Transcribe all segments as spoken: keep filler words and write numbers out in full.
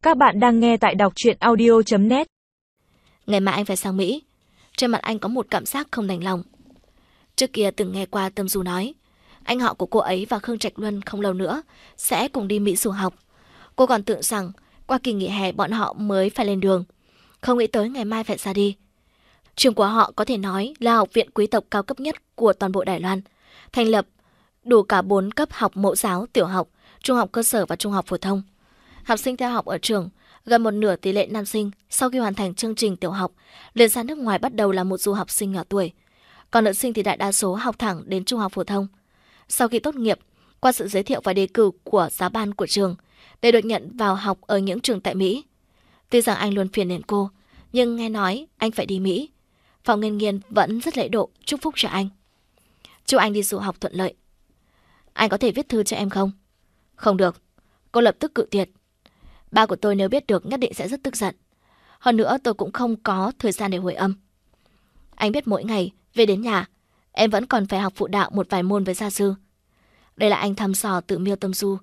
Các bạn đang nghe tại đọc truyện audio chấm net. Ngày mai anh phải sang Mỹ. Trên mặt anh có một cảm giác không đành lòng. Trước kia từng nghe qua Tâm Du nói anh họ của cô ấy và Khương Trạch Luân không lâu nữa sẽ cùng đi Mỹ du học. Cô còn tưởng rằng qua kỳ nghỉ hè bọn họ mới phải lên đường, không nghĩ tới ngày mai phải ra đi. Trường của họ có thể nói là học viện quý tộc cao cấp nhất của toàn bộ Đài Loan, thành lập đủ cả bốn cấp học mẫu giáo, tiểu học, trung học cơ sở và trung học phổ thông. Học sinh theo học ở trường, gần một nửa tỷ lệ nam sinh sau khi hoàn thành chương trình tiểu học liền ra nước ngoài bắt đầu là một du học sinh nhỏ tuổi. Còn nữ sinh thì đại đa số học thẳng đến trung học phổ thông. Sau khi tốt nghiệp, qua sự giới thiệu và đề cử của giáo ban của trường, để được nhận vào học ở những trường tại Mỹ. Tuy rằng anh luôn phiền đến cô, nhưng nghe nói anh phải đi Mỹ, Phòng Nghiên Nghiên vẫn rất lễ độ chúc phúc cho anh. Chúc anh đi du học thuận lợi. Anh có thể viết thư cho em không? Không được. Cô lập tức cự tuyệt. Ba của tôi nếu biết được nhất định sẽ rất tức giận. Hơn nữa tôi cũng không có thời gian để hồi âm. Anh biết mỗi ngày về đến nhà em vẫn còn phải học phụ đạo một vài môn với gia sư. Đây là anh thăm dò tự Miêu Tâm Du.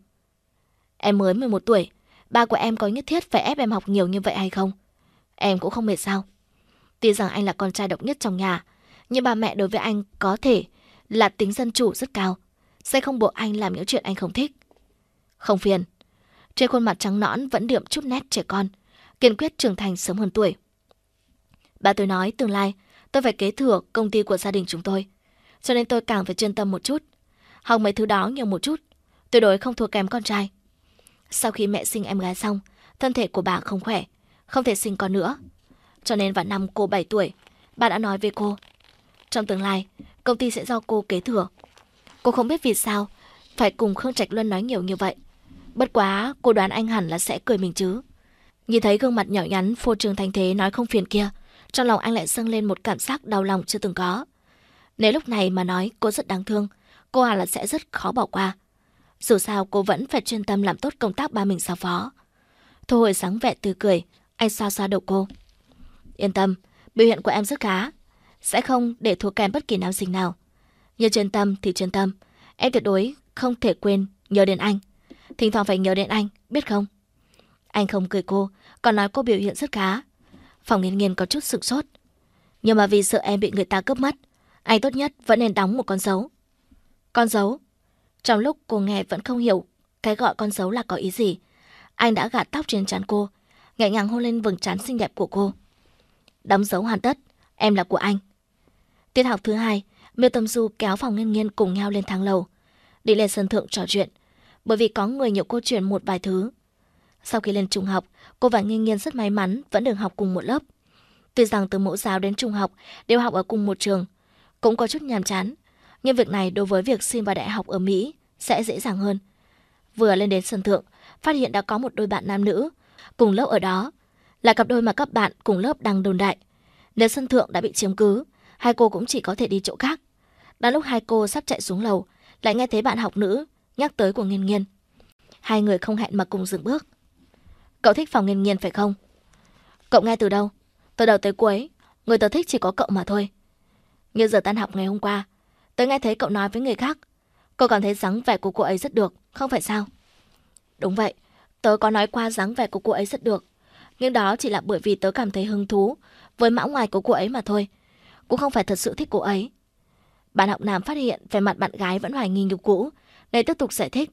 Em mới mười một tuổi, ba của em có nhất thiết phải ép em học nhiều như vậy hay không? Em cũng không mệt sao? Tuy rằng anh là con trai độc nhất trong nhà, nhưng bà mẹ đối với anh có thể là tính dân chủ rất cao, sẽ không buộc anh làm những chuyện anh không thích. Không phiền. Trên khuôn mặt trắng nõn vẫn đượm chút nét trẻ con, kiên quyết trưởng thành sớm hơn tuổi. Bà tôi nói tương lai tôi phải kế thừa công ty của gia đình chúng tôi, cho nên tôi càng phải chuyên tâm một chút, học mấy thứ đó nhiều một chút, tuyệt đối không thua kém con trai. Sau khi mẹ sinh em gái xong, thân thể của bà không khỏe, không thể sinh con nữa. Cho nên vào năm cô bảy tuổi, bà đã nói với cô, trong tương lai, công ty sẽ do cô kế thừa. Cô không biết vì sao phải cùng Khương Trạch Luân nói nhiều như vậy. Bất quá, cô đoán anh hẳn là sẽ cười mình chứ. Nhìn thấy gương mặt nhỏ nhắn phô trương thanh thế nói không phiền kia, trong lòng anh lại dâng lên một cảm giác đau lòng chưa từng có. Nếu lúc này mà nói cô rất đáng thương, cô hẳn là sẽ rất khó bỏ qua. Dù sao cô vẫn phải chuyên tâm làm tốt công tác ba mình giao phó. Thu hồi dáng vẻ tươi cười, anh xoa xoa đầu cô. Yên tâm, biểu hiện của em rất khá, sẽ không để thua kém bất kỳ nam sinh nào. Nhưng chuyên tâm thì chuyên tâm, em tuyệt đối không thể quên nhớ đến anh. Thỉnh thoảng phải nhớ đến anh, biết không? Anh không cười cô, còn nói cô biểu hiện rất khá. Phòng Nghiên Nghiên có chút sửng sốt. Nhưng mà vì sợ em bị người ta cướp mất, anh tốt nhất vẫn nên đóng một con dấu. Con dấu? Trong lúc cô nghe vẫn không hiểu cái gọi con dấu là có ý gì, anh đã gạt tóc trên trán cô, nhẹ nhàng hôn lên vầng trán xinh đẹp của cô. Đóng dấu hoàn tất, em là của anh. Tiết học thứ hai, Miêu Tâm Du kéo Phòng Nghiên Nghiên cùng nhau lên thang lầu, đi lên sân thượng trò chuyện, bởi vì có người nhiều cô chuyện một vài thứ. Sau khi lên trung học, cô và Nghiên Nghiên rất may mắn vẫn được học cùng một lớp. Tuy rằng từ mẫu giáo đến trung học đều học ở cùng một trường, cũng có chút nhàm chán, nhưng việc này đối với việc xin vào đại học ở Mỹ sẽ dễ dàng hơn. Vừa lên đến sân thượng, phát hiện đã có một đôi bạn nam nữ cùng lớp ở đó, là cặp đôi mà các bạn cùng lớp đang đồn đại. Nếu sân thượng đã bị chiếm cứ, hai cô cũng chỉ có thể đi chỗ khác. Đang lúc hai cô sắp chạy xuống lầu, lại nghe thấy bạn học nữ nhắc tới của Nghiên Nghiên. Hai người không hẹn mà cùng dừng bước. Cậu thích Phòng Nghiên Nghiên phải không? Cậu nghe từ đâu? Từ đầu tới cuối, người tớ thích chỉ có cậu mà thôi. Như giờ tan học ngày hôm qua, tớ nghe thấy cậu nói với người khác, cậu cảm thấy dáng vẻ của cô ấy rất được, không phải sao? Đúng vậy, tớ có nói qua dáng vẻ của cô ấy rất được, nhưng đó chỉ là bởi vì tớ cảm thấy hứng thú với mão ngoài của cô ấy mà thôi, cũng không phải thật sự thích cô ấy. Bạn học nam phát hiện vẻ mặt bạn gái vẫn hoài nghi như cũ, nên tiếp tục giải thích.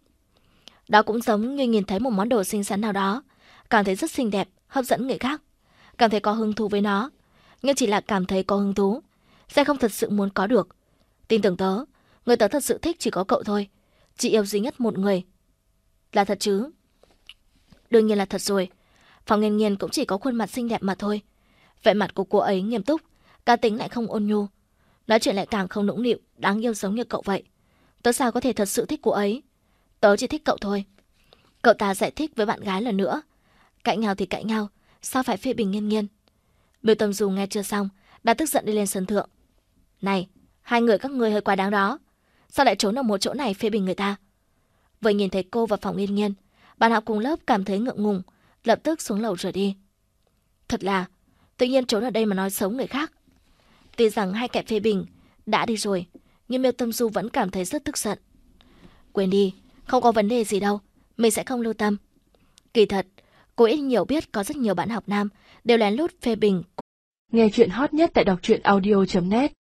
Đó cũng giống như nhìn thấy một món đồ xinh xắn nào đó, cảm thấy rất xinh đẹp, hấp dẫn người khác, cảm thấy có hứng thú với nó, nhưng chỉ là cảm thấy có hứng thú, sẽ không thật sự muốn có được. Tin tưởng tớ, người tớ thật sự thích chỉ có cậu thôi, chỉ yêu duy nhất một người. Là thật chứ? Đương nhiên là thật rồi. Phòng Nghiên Nghiên cũng chỉ có khuôn mặt xinh đẹp mà thôi. Vẻ mặt của cô ấy nghiêm túc, cá tính lại không ôn nhu, nói chuyện lại càng không nũng nịu, đáng yêu giống như cậu vậy. Tớ sao có thể thật sự thích cô ấy? Tớ chỉ thích cậu thôi. Cậu ta giải thích với bạn gái lần nữa. Cãi nhau thì cãi nhau, sao phải phê bình Nghiên Nghiên? Miêu Tâm Du nghe chưa xong, đã tức giận đi lên sân thượng. Này, hai người các ngươi hơi quá đáng đó, sao lại trốn ở một chỗ này phê bình người ta? Vừa nhìn thấy cô và Phòng Nghiên Nghiên, bạn học cùng lớp cảm thấy ngượng ngùng, lập tức xuống lầu rời đi. Thật là, tự nhiên trốn ở đây mà nói xấu người khác. Tuy rằng hai kẻ phê bình đã đi rồi, nhưng Miêu Tâm Du vẫn cảm thấy rất tức giận. Quên đi, không có vấn đề gì đâu, mình sẽ không lưu tâm. Kỳ thật, Cô ít nhiều biết có rất nhiều bạn học nam đều lén lút phê bình. Nghe chuyện hot nhất tại đọc truyện audio chấm net